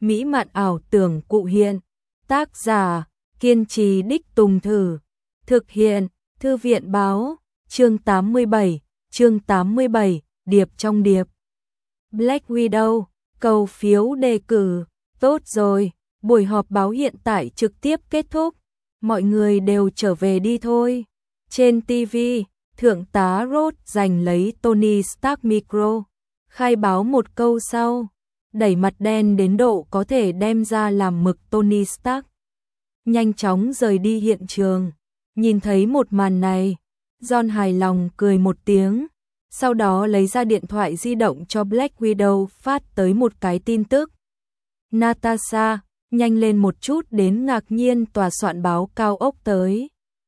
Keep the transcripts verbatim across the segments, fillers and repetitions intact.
mỹ mạn ảo tưởng cụ hiện. Tác giả, kiên trì đích tùng thử. Thực hiện, Thư viện báo, chương tám mươi bảy, chương tám mươi bảy, điệp trong điệp. Black Widow, cầu phiếu đề cử. Tốt rồi, buổi họp báo hiện tại trực tiếp kết thúc. Mọi người đều trở về đi thôi. Trên ti vi, Thượng tá Roth giành lấy Tony Stark micro, khai báo một câu sau, đẩy mặt đen đến độ có thể đem ra làm mực Tony Stark. Nhanh chóng rời đi hiện trường, nhìn thấy một màn này, John hài lòng cười một tiếng, sau đó lấy ra điện thoại di động cho Black Widow phát tới một cái tin tức. Natasha, nhanh lên một chút, đến ngạc nhiên tòa soạn báo cao ốc tới.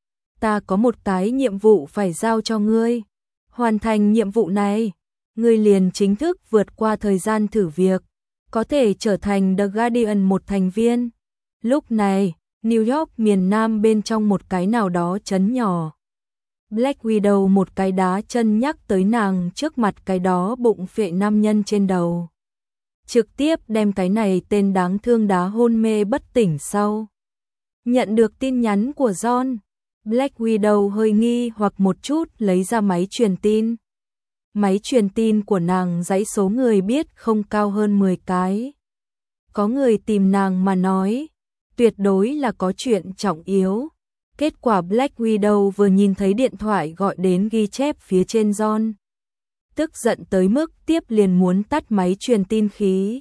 Ta có một cái nhiệm vụ phải giao cho ngươi. Hoàn thành nhiệm vụ này, ngươi liền chính thức vượt qua thời gian thử việc, có thể trở thành The Guardian một thành viên. Lúc này, New York miền Nam bên trong một cái nào đó trấn nhỏ. Black Widow một cái đá chân nhắc tới nàng trước mặt cái đó bụng phệ nam nhân trên đầu. Trực tiếp đem cái này tên đáng thương đá hôn mê bất tỉnh sau. Nhận được tin nhắn của John, Black Widow hơi nghi hoặc một chút lấy ra máy truyền tin. Máy truyền tin của nàng dãy số người biết không cao hơn mười cái. Có người tìm nàng mà nói, tuyệt đối là có chuyện trọng yếu. Kết quả Black Widow vừa nhìn thấy điện thoại gọi đến ghi chép phía trên John. Tức giận tới mức tiếp liền muốn tắt máy truyền tin khí.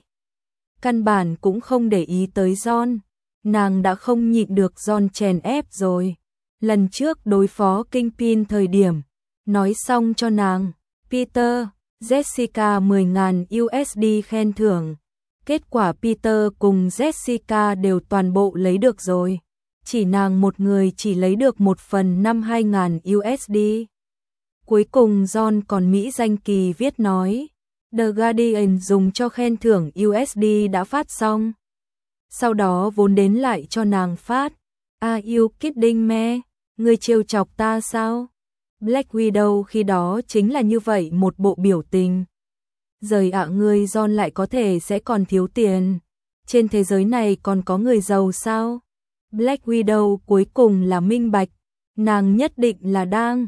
Căn bản cũng không để ý tới John, nàng đã không nhịn được John chèn ép rồi. Lần trước đối phó Kingpin thời điểm, nói xong cho nàng, Peter, Jessica mười nghìn u ét đê khen thưởng. Kết quả Peter cùng Jessica đều toàn bộ lấy được rồi. Chỉ nàng một người chỉ lấy được một phần năm hai nghìn u ét đê. Cuối cùng John còn Mỹ danh kỳ viết nói, The Guardian dùng cho khen thưởng u ét đê đã phát xong. Sau đó vốn đến lại cho nàng phát, Are you kidding me? Ngươi trêu chọc ta sao? Black Widow khi đó chính là như vậy một bộ biểu tình. Rời ạ, ngươi John lại có thể sẽ còn thiếu tiền. Trên thế giới này còn có người giàu sao? Black Widow cuối cùng là minh bạch, nàng nhất định là đang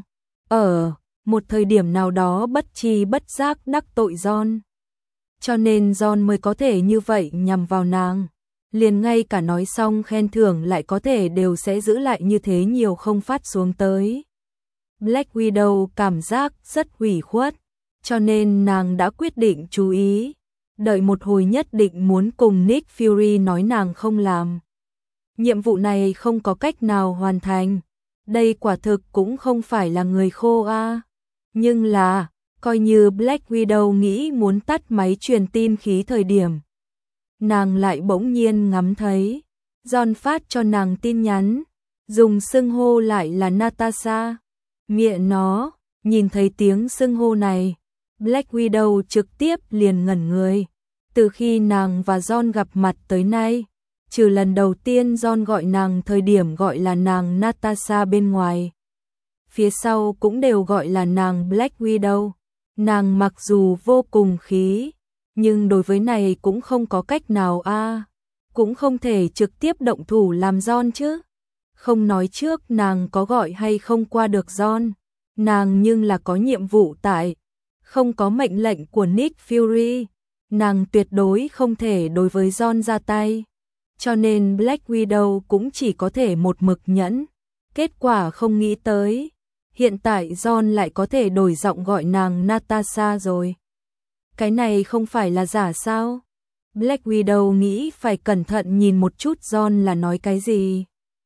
ở một thời điểm nào đó bất tri bất giác đắc tội John. Cho nên John mới có thể như vậy nhằm vào nàng. Liền ngay cả nói xong khen thưởng lại có thể đều sẽ giữ lại như thế nhiều không phát xuống tới. Black Widow cảm giác rất ủy khuất, cho nên nàng đã quyết định chú ý, đợi một hồi nhất định muốn cùng Nick Fury nói nàng không làm. Nhiệm vụ này không có cách nào hoàn thành, đây quả thực cũng không phải là người khô a. Nhưng là, coi như Black Widow nghĩ muốn tắt máy truyền tin khí thời điểm, nàng lại bỗng nhiên ngắm thấy John phát cho nàng tin nhắn, dùng xưng hô lại là Natasha. Mẹ nó, nhìn thấy tiếng xưng hô này, Black Widow trực tiếp liền ngẩn người. Từ khi nàng và John gặp mặt tới nay, trừ lần đầu tiên John gọi nàng thời điểm gọi là nàng Natasha bên ngoài, phía sau cũng đều gọi là nàng Black Widow. Nàng mặc dù vô cùng khí, nhưng đối với này cũng không có cách nào a, à, cũng không thể trực tiếp động thủ làm John chứ. Không nói trước nàng có gọi hay không qua được John, nàng nhưng là có nhiệm vụ tại, không có mệnh lệnh của Nick Fury, nàng tuyệt đối không thể đối với John ra tay. Cho nên Black Widow cũng chỉ có thể một mực nhẫn. Kết quả không nghĩ tới, hiện tại John lại có thể đổi giọng gọi nàng Natasha rồi. Cái này không phải là giả sao? Black Widow nghĩ phải cẩn thận nhìn một chút John là nói cái gì.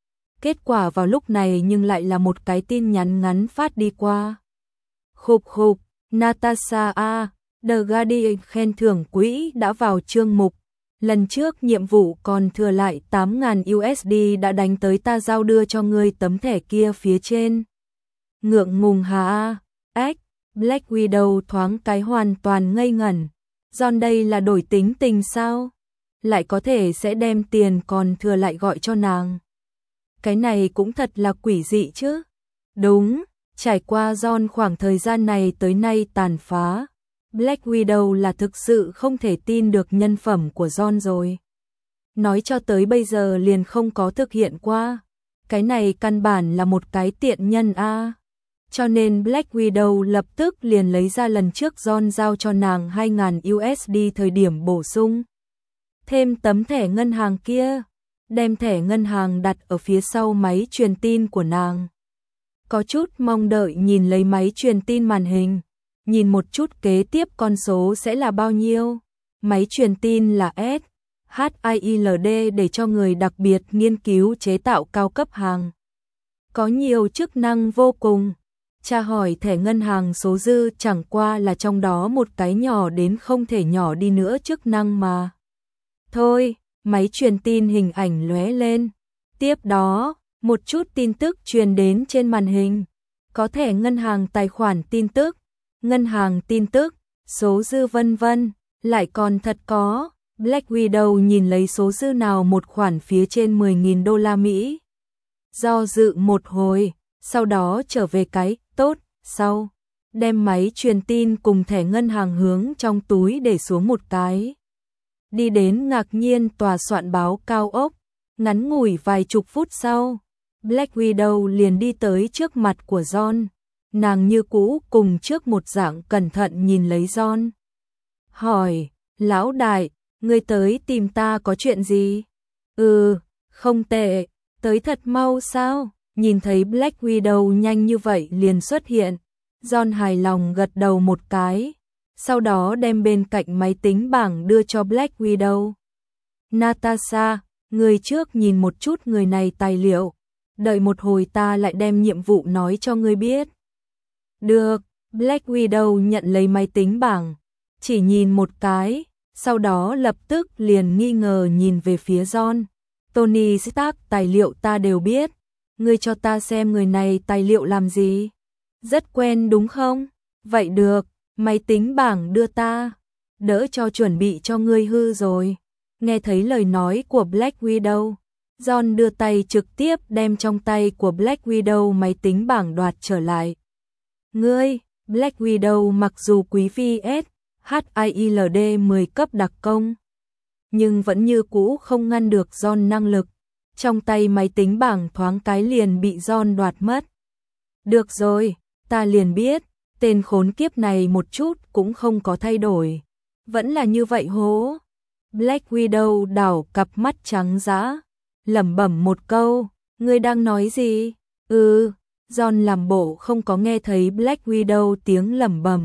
Kết quả vào lúc này nhưng lại là một cái tin nhắn ngắn phát đi qua. Khục khục, Natasha a, The Guardian khen thưởng quỹ đã vào chương mục. Lần trước nhiệm vụ còn thừa lại tám nghìn u ét đê đã đánh tới, ta giao đưa cho ngươi tấm thẻ kia phía trên. Ngượng ngùng hà a, ếch, Black Widow thoáng cái hoàn toàn ngây ngẩn. John đây là đổi tính tình sao? Lại có thể sẽ đem tiền còn thừa lại gọi cho nàng. Cái này cũng thật là quỷ dị chứ. Đúng, trải qua John khoảng thời gian này tới nay tàn phá, Black Widow là thực sự không thể tin được nhân phẩm của John rồi. nói cho tới bây giờ liền không có thực hiện qua. Cái này căn bản là một cái tiện nhân a. Cho nên Black Widow lập tức liền lấy ra lần trước John giao cho nàng hai nghìn u ét đê thời điểm bổ sung. Thêm tấm thẻ ngân hàng kia, đem thẻ ngân hàng đặt ở phía sau máy truyền tin của nàng. Có chút mong đợi nhìn lấy máy truyền tin màn hình, nhìn một chút kế tiếp con số sẽ là bao nhiêu. Máy truyền tin là S H I L D để cho người đặc biệt nghiên cứu chế tạo cao cấp hàng. Có nhiều chức năng vô cùng. Tra hỏi thẻ ngân hàng số dư chẳng qua là trong đó một cái nhỏ đến không thể nhỏ đi nữa chức năng mà. Thôi, máy truyền tin hình ảnh lóe lên. Tiếp đó, một chút tin tức truyền đến trên màn hình. Có thẻ ngân hàng tài khoản tin tức, ngân hàng tin tức, số dư vân vân, lại còn thật có. Black Widow nhìn lấy số dư nào một khoản phía trên mười nghìn đô la Mỹ. Do dự một hồi, sau đó trở về cái tốt, sau, đem máy truyền tin cùng thẻ ngân hàng hướng trong túi để xuống một cái. Đi đến ngạc nhiên tòa soạn báo cao ốc, ngắn ngủi vài chục phút sau, Black Widow liền đi tới trước mặt của John. Nàng như cũ cùng trước một dạng cẩn thận nhìn lấy John. Hỏi, lão đại, ngươi tới tìm ta có chuyện gì? Ừ, không tệ, tới thật mau sao? Nhìn thấy Black Widow nhanh như vậy liền xuất hiện, John hài lòng gật đầu một cái, sau đó đem bên cạnh máy tính bảng đưa cho Black Widow. Natasha, người trước nhìn một chút người này tài liệu, đợi một hồi ta lại đem nhiệm vụ nói cho ngươi biết. Được, Black Widow nhận lấy máy tính bảng, chỉ nhìn một cái, sau đó lập tức liền nghi ngờ nhìn về phía John. Tony Stark tài liệu ta đều biết, ngươi cho ta xem người này tài liệu làm gì? Rất quen đúng không? Vậy được, máy tính bảng đưa ta, đỡ cho chuẩn bị cho ngươi hư rồi. Nghe thấy lời nói của Black Widow, John đưa tay trực tiếp đem trong tay của Black Widow máy tính bảng đoạt trở lại. Ngươi, Black Widow mặc dù quý phi S H I L D mười cấp đặc công, nhưng vẫn như cũ không ngăn được John năng lực. Trong tay máy tính bảng thoáng cái liền bị John đoạt mất. Được rồi, ta liền biết, tên khốn kiếp này một chút cũng không có thay đổi. Vẫn là như vậy hố. Black Widow đảo cặp mắt trắng dã, lẩm bẩm một câu, ngươi đang nói gì? Ừ, John làm bộ không có nghe thấy Black Widow tiếng lẩm bẩm.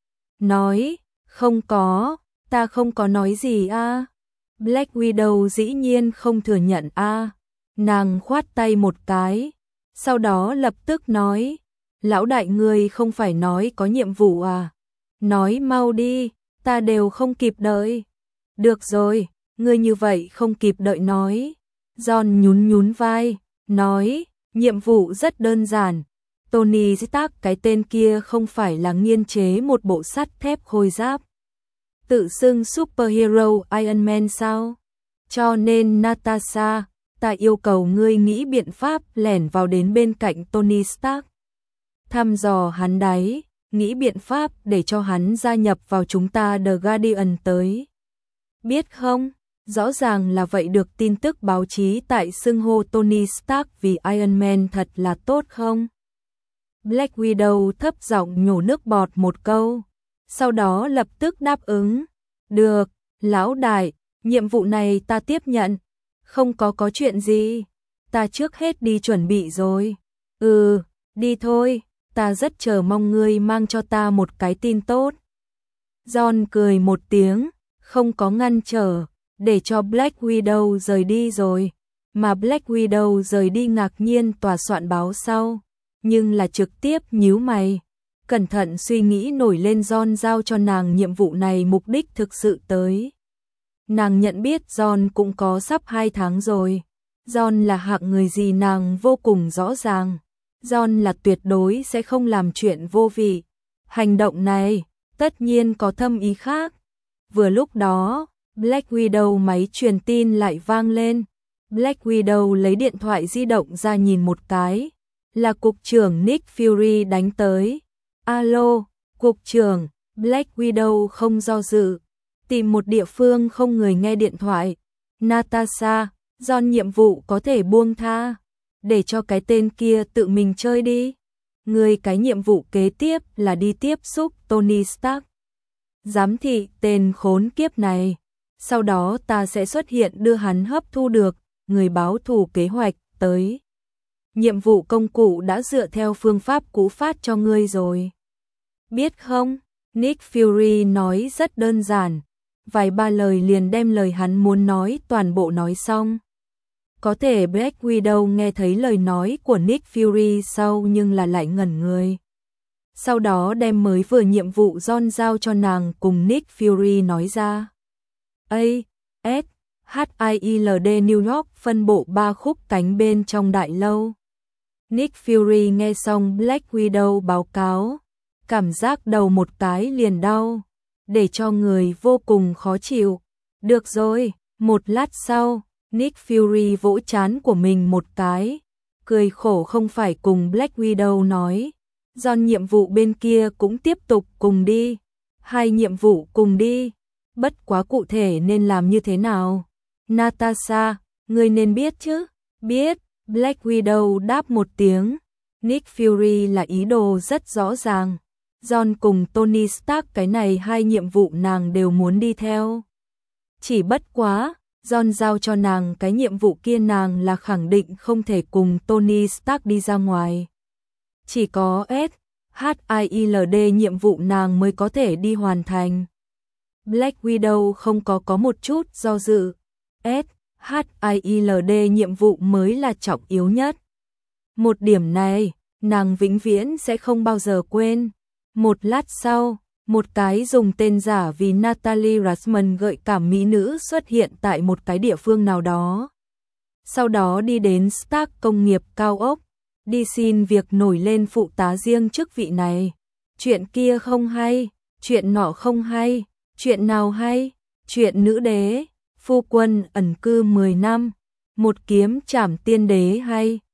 Nói, không có, ta không có nói gì a. À. Black Widow dĩ nhiên không thừa nhận a. À. Nàng khoát tay một cái, sau đó lập tức nói, lão đại ngươi không phải nói có nhiệm vụ à? Nói mau đi, ta đều không kịp đợi. Được rồi, ngươi như vậy không kịp đợi nói. John nhún nhún vai, nói, nhiệm vụ rất đơn giản. Tony Stark cái tên kia không phải là nghiên chế một bộ sắt thép khôi giáp. Tự xưng superhero Iron Man sao? Cho nên Natasha, ta yêu cầu ngươi nghĩ biện pháp lẻn vào đến bên cạnh Tony Stark. Thăm dò hắn đáy, nghĩ biện pháp để cho hắn gia nhập vào chúng ta The Guardian tới. Biết không? Rõ ràng là vậy được tin tức báo chí tại xưng hô Tony Stark vì Iron Man thật là tốt không? Black Widow thấp giọng nhổ nước bọt một câu, sau đó lập tức đáp ứng. Được, lão đại, nhiệm vụ này ta tiếp nhận. Không có có chuyện gì, ta trước hết đi chuẩn bị rồi. Ừ, đi thôi, ta rất chờ mong ngươi mang cho ta một cái tin tốt. John cười một tiếng, không có ngăn trở, để cho Black Widow rời đi rồi. Mà Black Widow rời đi ngạc nhiên tòa soạn báo sau, nhưng là trực tiếp nhíu mày. Cẩn thận suy nghĩ nổi lên John giao cho nàng nhiệm vụ này mục đích thực sự tới. Nàng nhận biết John cũng có sắp hai tháng rồi. John là hạng người gì nàng vô cùng rõ ràng. John là tuyệt đối sẽ không làm chuyện vô vị. Hành động này, tất nhiên có thâm ý khác. Vừa lúc đó, Black Widow máy truyền tin lại vang lên. Black Widow lấy điện thoại di động ra nhìn một cái. Là cục trưởng Nick Fury đánh tới. Alo, cục trưởng, Black Widow không do dự. Tìm một địa phương không người nghe điện thoại. Natasha, John nhiệm vụ có thể buông tha, để cho cái tên kia tự mình chơi đi. Người cái nhiệm vụ kế tiếp là đi tiếp xúc Tony Stark. Giám thị tên khốn kiếp này. Sau đó ta sẽ xuất hiện đưa hắn hấp thu được, người báo thù kế hoạch, tới. Nhiệm vụ công cụ đã dựa theo phương pháp cũ phát cho ngươi rồi. Biết không? Nick Fury nói rất đơn giản. Vài ba lời liền đem lời hắn muốn nói toàn bộ nói xong. Có thể Black Widow nghe thấy lời nói của Nick Fury sau nhưng là lại ngẩn người. Sau đó đem mới vừa nhiệm vụ John giao cho nàng cùng Nick Fury nói ra. A, S, H I L D New York phân bộ ba khúc cánh bên trong đại lâu. Nick Fury nghe xong Black Widow báo cáo, cảm giác đầu một cái liền đau, để cho người vô cùng khó chịu. Được rồi, một lát sau, Nick Fury vỗ trán của mình một cái, cười khổ không phải cùng Black Widow nói. Do nhiệm vụ bên kia cũng tiếp tục cùng đi, hai nhiệm vụ cùng đi, bất quá cụ thể nên làm như thế nào. Natasha, ngươi nên biết chứ? Biết, Black Widow đáp một tiếng. Nick Fury là ý đồ rất rõ ràng. John cùng Tony Stark cái này hai nhiệm vụ nàng đều muốn đi theo. Chỉ bất quá, John giao cho nàng cái nhiệm vụ kia nàng là khẳng định không thể cùng Tony Stark đi ra ngoài. Chỉ có S, H I L D nhiệm vụ nàng mới có thể đi hoàn thành. Black Widow không có có một chút do dự. S, H I L D nhiệm vụ mới là trọng yếu nhất. Một điểm này, nàng vĩnh viễn sẽ không bao giờ quên. Một lát sau, một cái dùng tên giả vì Natalie Rasman gợi cảm mỹ nữ xuất hiện tại một cái địa phương nào đó. Sau đó đi đến Stark công nghiệp cao ốc, đi xin việc nổi lên phụ tá riêng chức vị này. Chuyện kia không hay, chuyện nọ không hay, chuyện nào hay, chuyện nữ đế, phu quân ẩn cư mười năm, một kiếm trảm tiên đế hay.